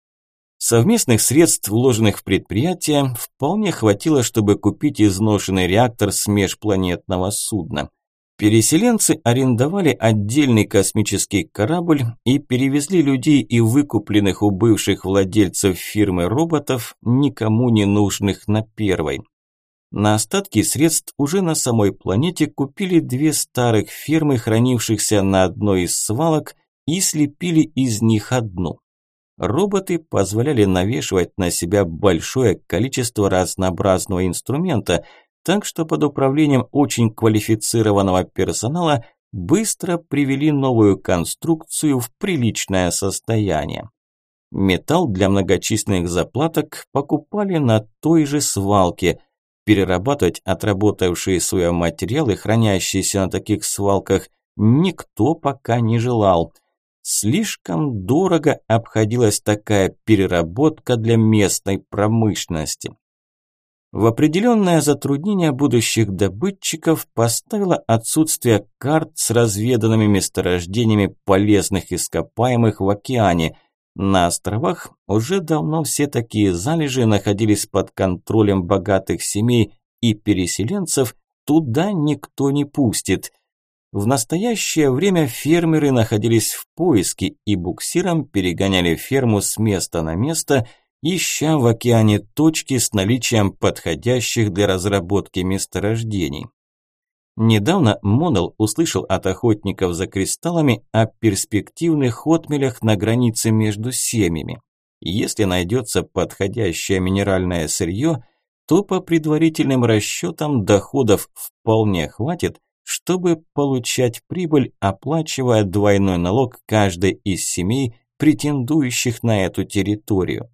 Совместных средств, вложенных в предприятие, вполне хватило, чтобы купить изношенный реактор с межпланетного судна. Переселенцы арендовали отдельный космический корабль и перевезли людей и выкупленных у бывших владельцев фирмы роботов, никому не нужных на первой. На остатки средств уже на самой планете купили 2 старых фермы, хранившихся на одной из свалок, и слепили из них одну. Роботы позволяли навешивать на себя большое количество разнообразного инструмента, так что под управлением очень квалифицированного персонала быстро привели новую конструкцию в приличное состояние. Металл для многочисленных заплаток покупали на той же свалке. Перерабатывать отработавшие свои материалы, хранящиеся на таких свалках, никто пока не желал. Слишком дорого обходилась такая переработка для местной промышленности. В определенное затруднение будущих добытчиков поставило отсутствие карт с разведанными месторождениями полезных ископаемых в океане. На островах уже давно все такие залежи находились под контролем богатых семей, и переселенцев туда никто не пустит. В настоящее время фермеры находились в поиске и буксиром перегоняли ферму с места на место, ища в океане точки с наличием подходящих для разработки месторождений. Недавно Монел услышал от охотников за кристаллами о перспективных отмелях на границе между семьями. Если найдется подходящее минеральное сырье, то по предварительным расчетам доходов вполне хватит, чтобы получать прибыль, оплачивая двойной налог каждой из семей, претендующих на эту территорию.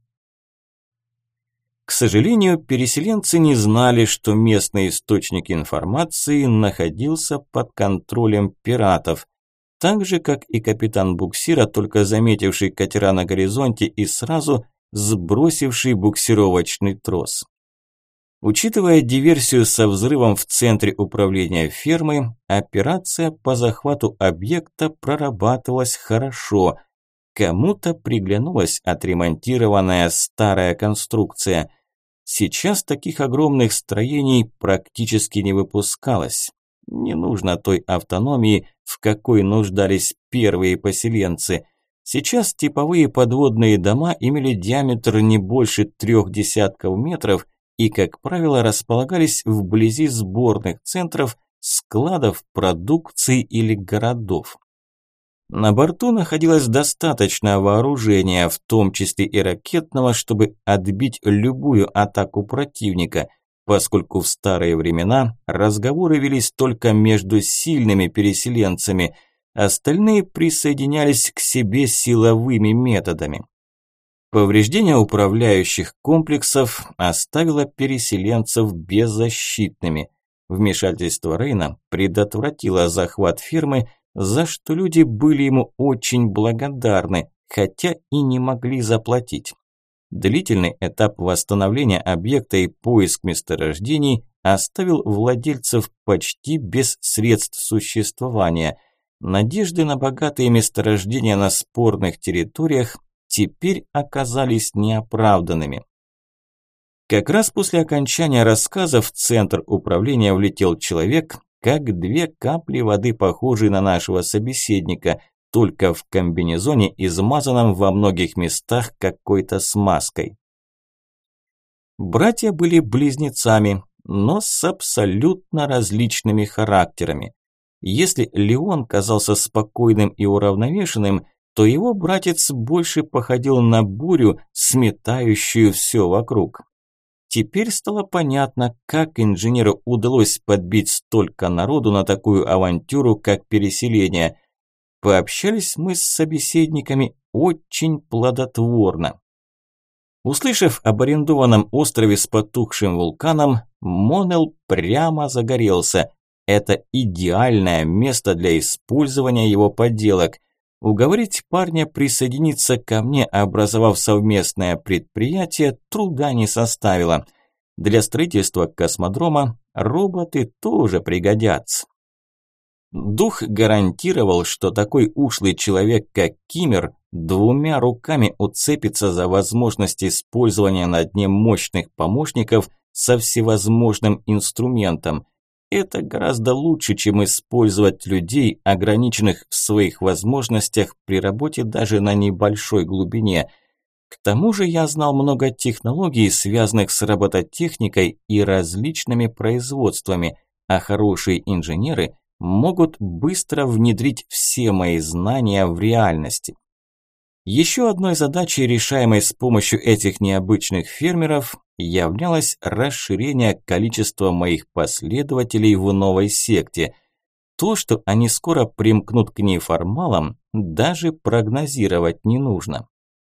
К сожалению, переселенцы не знали, что местный источник информации находился под контролем пиратов, так же, как и капитан буксира, только заметивший катера на горизонте и сразу сбросивший буксировочный трос. Учитывая диверсию со взрывом в центре управления фермой, операция по захвату объекта прорабатывалась хорошо. Кому-то приглянулась отремонтированная старая конструкция. Сейчас таких огромных строений практически не выпускалось. Не нужно той автономии, в какой нуждались первые поселенцы. Сейчас типовые подводные дома имели диаметр не больше 3 десятков метров и, как правило, располагались вблизи сборных центров, складов, продукции или городов. На борту находилось достаточно вооружения, в том числе и ракетного, чтобы отбить любую атаку противника, поскольку в старые времена разговоры велись только между сильными переселенцами, остальные присоединялись к себе силовыми методами. Повреждение управляющих комплексов оставило переселенцев беззащитными. Вмешательство Рейна предотвратило захват фермы, за что люди были ему очень благодарны, хотя и не могли заплатить. Длительный этап восстановления объекта и поиск месторождений оставил владельцев почти без средств существования. Надежды на богатые месторождения на спорных территориях теперь оказались неоправданными. Как раз после окончания рассказа в центр управления влетел человек, как две капли воды, похожие на нашего собеседника, только в комбинезоне, измазанном во многих местах какой-то смазкой. Братья были близнецами, но с абсолютно различными характерами. Если Леон казался спокойным и уравновешенным, то его братец больше походил на бурю, сметающую все вокруг. Теперь стало понятно, как инженеру удалось подбить столько народу на такую авантюру, как переселение. Пообщались мы с собеседниками очень плодотворно. Услышав об арендованном острове с потухшим вулканом, Монел прямо загорелся. Это идеальное место для использования его поделок. Уговорить парня присоединиться ко мне, образовав совместное предприятие, труда не составило. Для строительства космодрома роботы тоже пригодятся. Дух гарантировал, что такой ушлый человек, как Киммер, двумя руками уцепится за возможность использования на дне мощных помощников со всевозможным инструментом. Это гораздо лучше, чем использовать людей, ограниченных в своих возможностях при работе даже на небольшой глубине. К тому же я знал много технологий, связанных с робототехникой и различными производствами, а хорошие инженеры могут быстро внедрить все мои знания в реальности. Еще одной задачей, решаемой с помощью этих необычных фермеров, являлось расширение количества моих последователей в новой секте. То, что они скоро примкнут к неформалам, даже прогнозировать не нужно.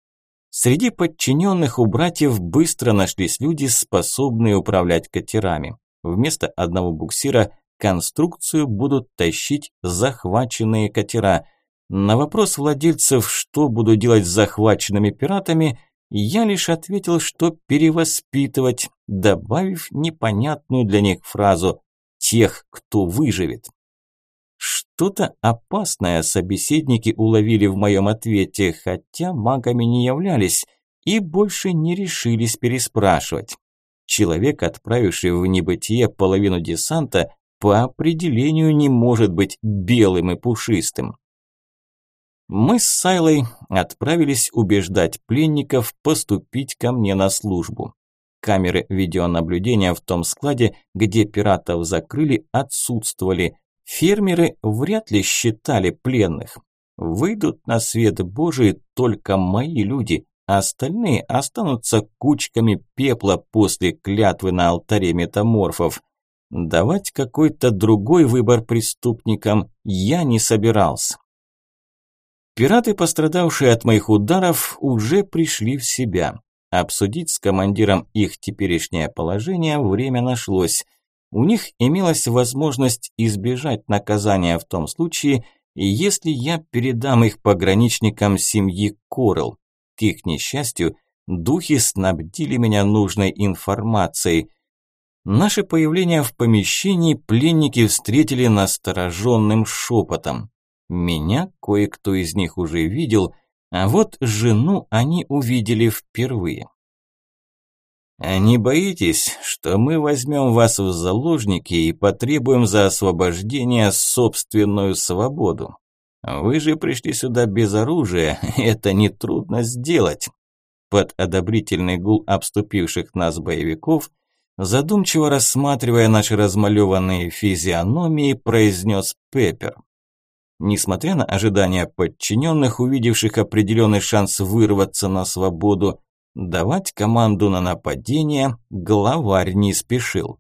Среди подчиненных у братьев быстро нашлись люди, способные управлять катерами. Вместо одного буксира конструкцию будут тащить захваченные катера. На вопрос владельцев, что буду делать с захваченными пиратами, я лишь ответил, что перевоспитывать, добавив непонятную для них фразу «тех, кто выживет». Что-то опасное собеседники уловили в моем ответе, хотя магами не являлись и больше не решились переспрашивать. Человек, отправивший в небытие половину десанта, по определению не может быть белым и пушистым. Мы с Сайлой отправились убеждать пленников поступить ко мне на службу. Камеры видеонаблюдения в том складе, где пиратов закрыли, отсутствовали. Фермеры вряд ли считали пленных. Выйдут на свет Божий только мои люди, а остальные останутся кучками пепла после клятвы на алтаре метаморфов. Давать какой-то другой выбор преступникам я не собирался. Пираты, пострадавшие от моих ударов, уже пришли в себя. Обсудить с командиром их теперешнее положение время нашлось. У них имелась возможность избежать наказания в том случае, если я передам их пограничникам семьи Корел. К их несчастью, духи снабдили меня нужной информацией. Наше появление в помещении пленники встретили настороженным шепотом. Меня кое-кто из них уже видел, а вот жену они увидели впервые. «А не боитесь, что мы возьмем вас в заложники и потребуем за освобождение собственную свободу? Вы же пришли сюда без оружия, это нетрудно сделать». Под одобрительный гул обступивших нас боевиков, задумчиво рассматривая наши размалеванные физиономии, произнес Пеппер. Несмотря на ожидания подчиненных, увидевших определенный шанс вырваться на свободу, давать команду на нападение главарь не спешил.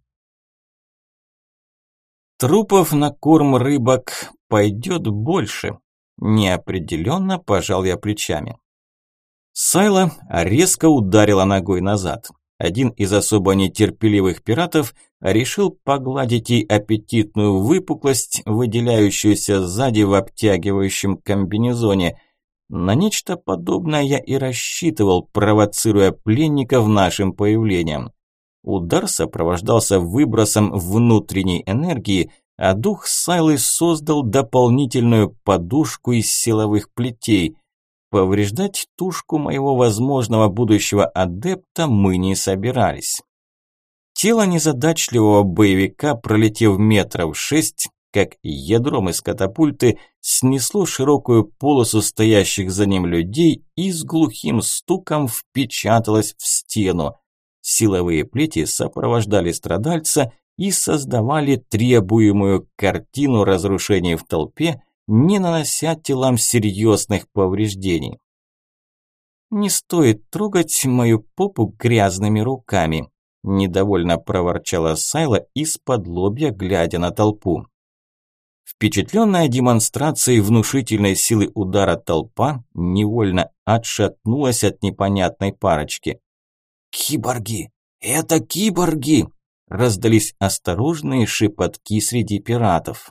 Трупов на корм рыбок пойдет больше. Неопределенно пожал я плечами. Сайла резко ударила ногой назад. Один из особо нетерпеливых пиратов решил погладить ей аппетитную выпуклость, выделяющуюся сзади в обтягивающем комбинезоне. На нечто подобное я и рассчитывал, провоцируя пленников нашим появлением. Удар сопровождался выбросом внутренней энергии, а дух Сайлы создал дополнительную подушку из силовых плетей. Повреждать тушку моего возможного будущего адепта мы не собирались. Тело незадачливого боевика, пролетев метров 6, как ядром из катапульты, снесло широкую полосу стоящих за ним людей и с глухим стуком впечаталось в стену. Силовые плети сопровождали страдальца и создавали требуемую картину разрушений в толпе, не нанося телам серьезных повреждений. «Не стоит трогать мою попу грязными руками», – недовольно проворчала Сайла из-под лобья, глядя на толпу. Впечатленная демонстрацией внушительной силы удара толпа невольно отшатнулась от непонятной парочки. «Киборги! Это киборги!» – раздались осторожные шепотки среди пиратов.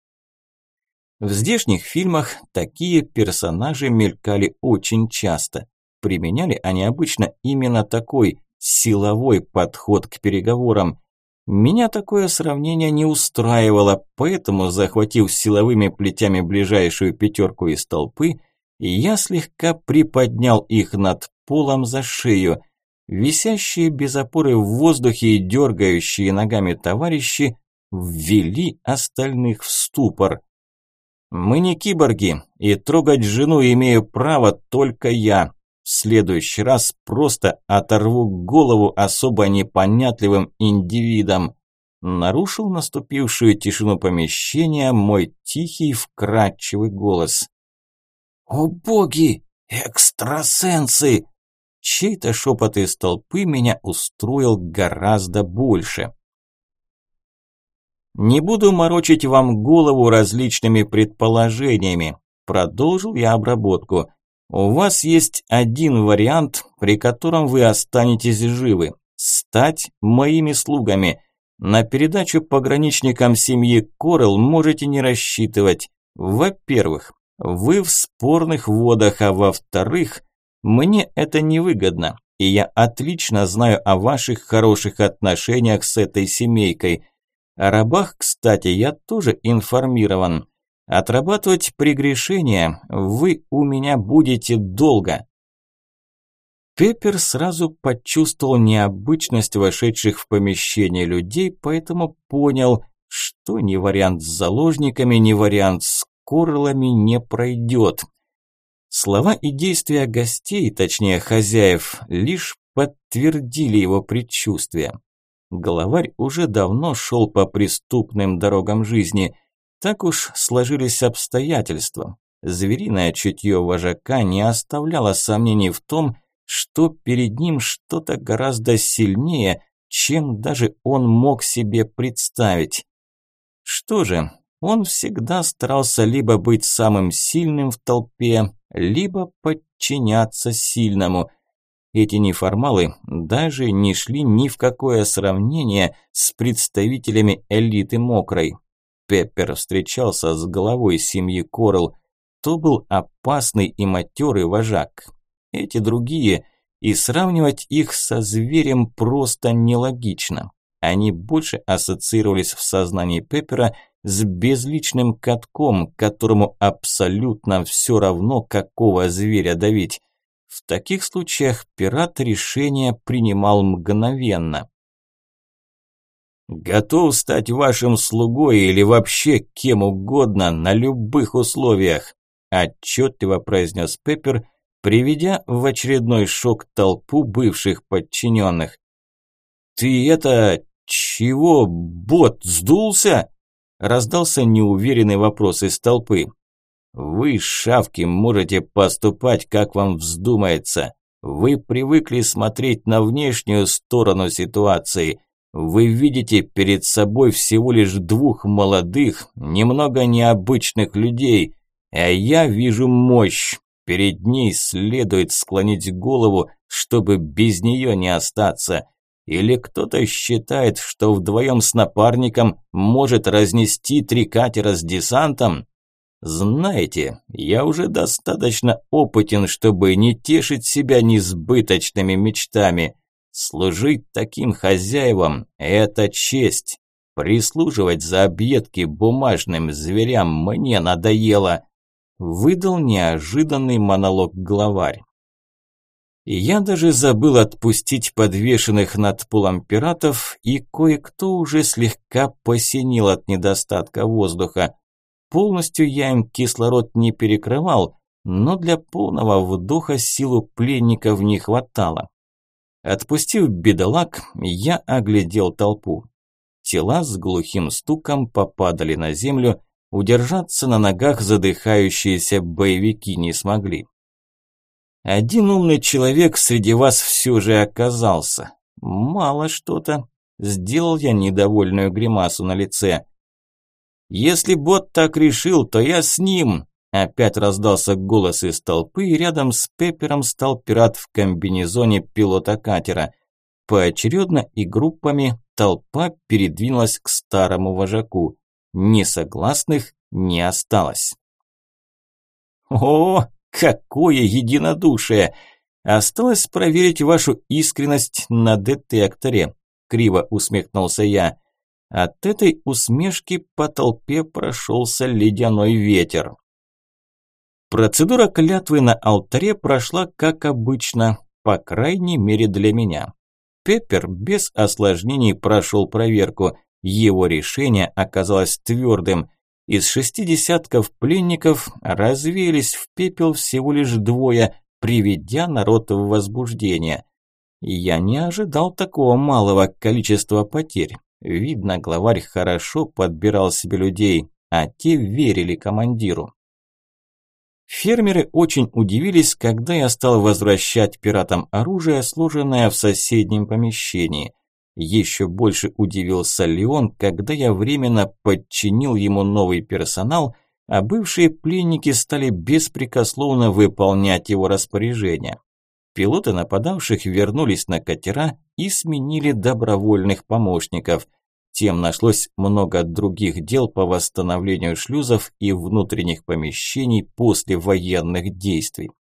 В здешних фильмах такие персонажи мелькали очень часто. Применяли они обычно именно такой силовой подход к переговорам. Меня такое сравнение не устраивало, поэтому, захватив силовыми плетями ближайшую пятерку из толпы, я слегка приподнял их над полом за шею. Висящие без опоры в воздухе и дергающие ногами товарищи ввели остальных в ступор. «Мы не киборги, и трогать жену имею право только я. В следующий раз просто оторву голову особо непонятливым индивидам», нарушил наступившую тишину помещения мой тихий вкрадчивый голос. «О боги! Экстрасенсы!» Чей-то шепот из толпы меня устроил гораздо больше. «Не буду морочить вам голову различными предположениями», – продолжил я обработку. «У вас есть один вариант, при котором вы останетесь живы – стать моими слугами. На передачу пограничникам семьи Корел можете не рассчитывать. Во-первых, вы в спорных водах, а во-вторых, мне это невыгодно, и я отлично знаю о ваших хороших отношениях с этой семейкой. О рабах, кстати, я тоже информирован. Отрабатывать прегрешения вы у меня будете долго». Пеппер сразу почувствовал необычность вошедших в помещение людей, поэтому понял, что ни вариант с заложниками, ни вариант с Корлами не пройдет. Слова и действия гостей, точнее хозяев, лишь подтвердили его предчувствие. Главарь уже давно шел по преступным дорогам жизни. Так уж сложились обстоятельства. Звериное чутье вожака не оставляло сомнений в том, что перед ним что-то гораздо сильнее, чем даже он мог себе представить. Что же, он всегда старался либо быть самым сильным в толпе, либо подчиняться сильному. Эти неформалы даже не шли ни в какое сравнение с представителями элиты Мокрой. Пеппер встречался с главой семьи Корел. То был опасный и матерый вожак. Эти другие, и сравнивать их со зверем просто нелогично. Они больше ассоциировались в сознании Пеппера с безличным катком, которому абсолютно все равно, какого зверя давить. В таких случаях пират решение принимал мгновенно. «Готов стать вашим слугой или вообще кем угодно на любых условиях», отчетливо произнес Пеппер, приведя в очередной шок толпу бывших подчиненных. «Ты это... чего, бот, сдулся?» раздался неуверенный вопрос из толпы. «Вы, шавки, можете поступать, как вам вздумается. Вы привыкли смотреть на внешнюю сторону ситуации. Вы видите перед собой всего лишь двух молодых, немного необычных людей, а я вижу мощь. Перед ней следует склонить голову, чтобы без нее не остаться. Или кто-то считает, что вдвоем с напарником может разнести 3 катера с десантом? Знаете, я уже достаточно опытен, чтобы не тешить себя несбыточными мечтами. Служить таким хозяевам – это честь. Прислуживать за объедки бумажным зверям мне надоело. Выдал неожиданный монолог главарь. И я даже забыл отпустить подвешенных над полом пиратов, и кое-кто уже слегка посинел от недостатка воздуха. Полностью я им кислород не перекрывал, но для полного вдоха силу пленников не хватало. Отпустив бедолаг, я оглядел толпу. Тела с глухим стуком попадали на землю, удержаться на ногах задыхающиеся боевики не смогли. Один умный человек среди вас все же оказался. Мало что-то. Сделал я недовольную гримасу на лице. Если бот так решил, то я с ним. Опять раздался голос из толпы, и рядом с Пеппером стал пират в комбинезоне пилота катера. Поочередно и группами толпа передвинулась к старому вожаку. Несогласных не осталось. О, какое единодушие! Осталось проверить вашу искренность на детекторе, криво усмехнулся я. От этой усмешки по толпе прошелся ледяной ветер. Процедура клятвы на алтаре прошла как обычно, по крайней мере для меня. Пеппер без осложнений прошел проверку, его решение оказалось твердым. Из 6 десятков пленников развеялись в пепел всего лишь 2, приведя народ в возбуждение. Я не ожидал такого малого количества потерь. Видно, главарь хорошо подбирал себе людей, а те верили командиру. Фермеры очень удивились, когда я стал возвращать пиратам оружие, сложенное в соседнем помещении. Еще больше удивился Леон, когда я временно подчинил ему новый персонал, а бывшие пленники стали беспрекословно выполнять его распоряжения. Пилоты нападавших вернулись на катера и сменили добровольных помощников. Тем нашлось много других дел по восстановлению шлюзов и внутренних помещений после военных действий.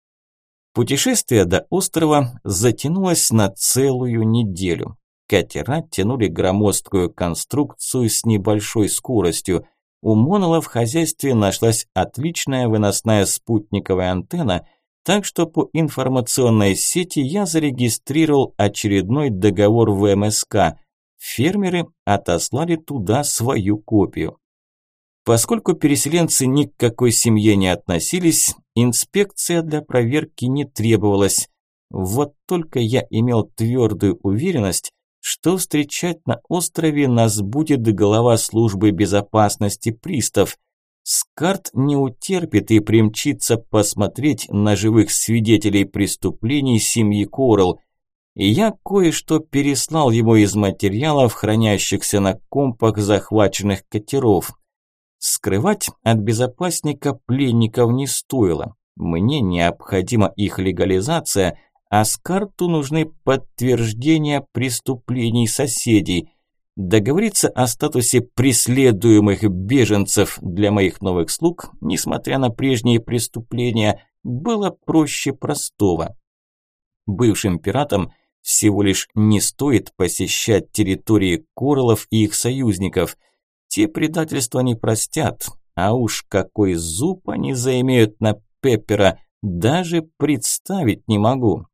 Путешествие до острова затянулось на целую неделю. Катера тянули громоздкую конструкцию с небольшой скоростью. У Монола в хозяйстве нашлась отличная выносная спутниковая антенна, так что по информационной сети я зарегистрировал очередной договор в МСК. Фермеры отослали туда свою копию. Поскольку переселенцы ни к какой семье не относились, инспекция для проверки не требовалась. Вот только я имел твердую уверенность, что встречать на острове нас будет глава службы безопасности пристав. Скарт не утерпит и примчится посмотреть на живых свидетелей преступлений семьи Коралл. И я кое-что переслал ему из материалов, хранящихся на компах захваченных катеров. Скрывать от безопасника пленников не стоило. Мне необходима их легализация, а Скарту нужны подтверждения преступлений соседей. Договориться о статусе преследуемых беженцев для моих новых слуг, несмотря на прежние преступления, было проще простого. Бывшим пиратам всего лишь не стоит посещать территории Кораллов и их союзников. Те предательства не простят, а уж какой зуб они заимеют на Пеппера, даже представить не могу.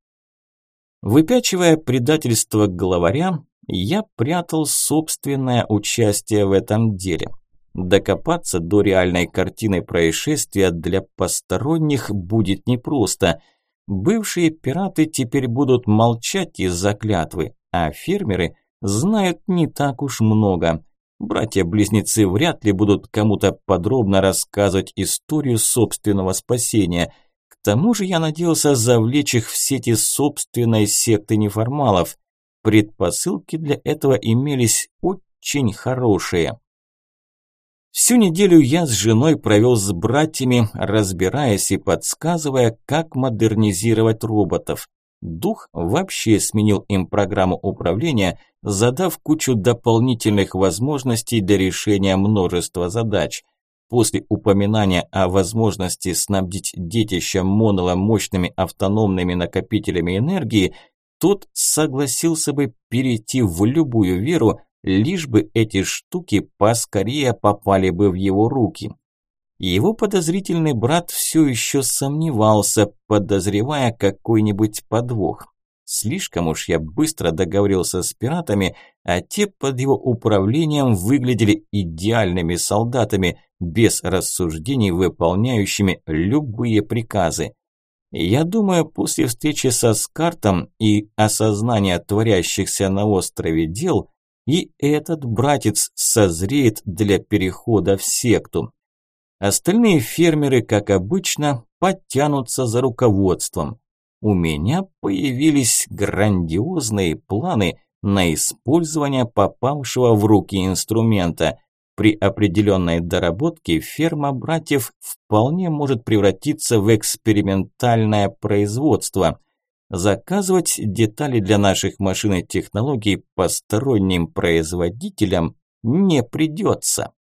Выпячивая предательство главаря, я прятал собственное участие в этом деле. Докопаться до реальной картины происшествия для посторонних будет непросто. Бывшие пираты теперь будут молчать из-за клятвы, а фермеры знают не так уж много. Братья-близнецы вряд ли будут кому-то подробно рассказывать историю собственного спасения. К тому же я надеялся завлечь их в сети собственной секты неформалов. Предпосылки для этого имелись очень хорошие. Всю неделю я с женой провел с братьями, разбираясь и подсказывая, как модернизировать роботов. Дух вообще сменил им программу управления, задав кучу дополнительных возможностей для решения множества задач. после упоминания о возможности снабдить детище Моноло мощными автономными накопителями энергии, тот согласился бы перейти в любую веру, лишь бы эти штуки поскорее попали бы в его руки. Его подозрительный брат все еще сомневался, подозревая какой-нибудь подвох. Слишком уж я быстро договорился с пиратами, а те под его управлением выглядели идеальными солдатами, без рассуждений выполняющими любые приказы. Я думаю, после встречи со Скартом и осознания творящихся на острове дел, и этот братец созреет для перехода в секту. Остальные фермеры, как обычно, подтянутся за руководством. У меня появились грандиозные планы на использование попавшего в руки инструмента. При определенной доработке ферма братьев вполне может превратиться в экспериментальное производство. Заказывать детали для наших машин и технологий посторонним производителям не придется.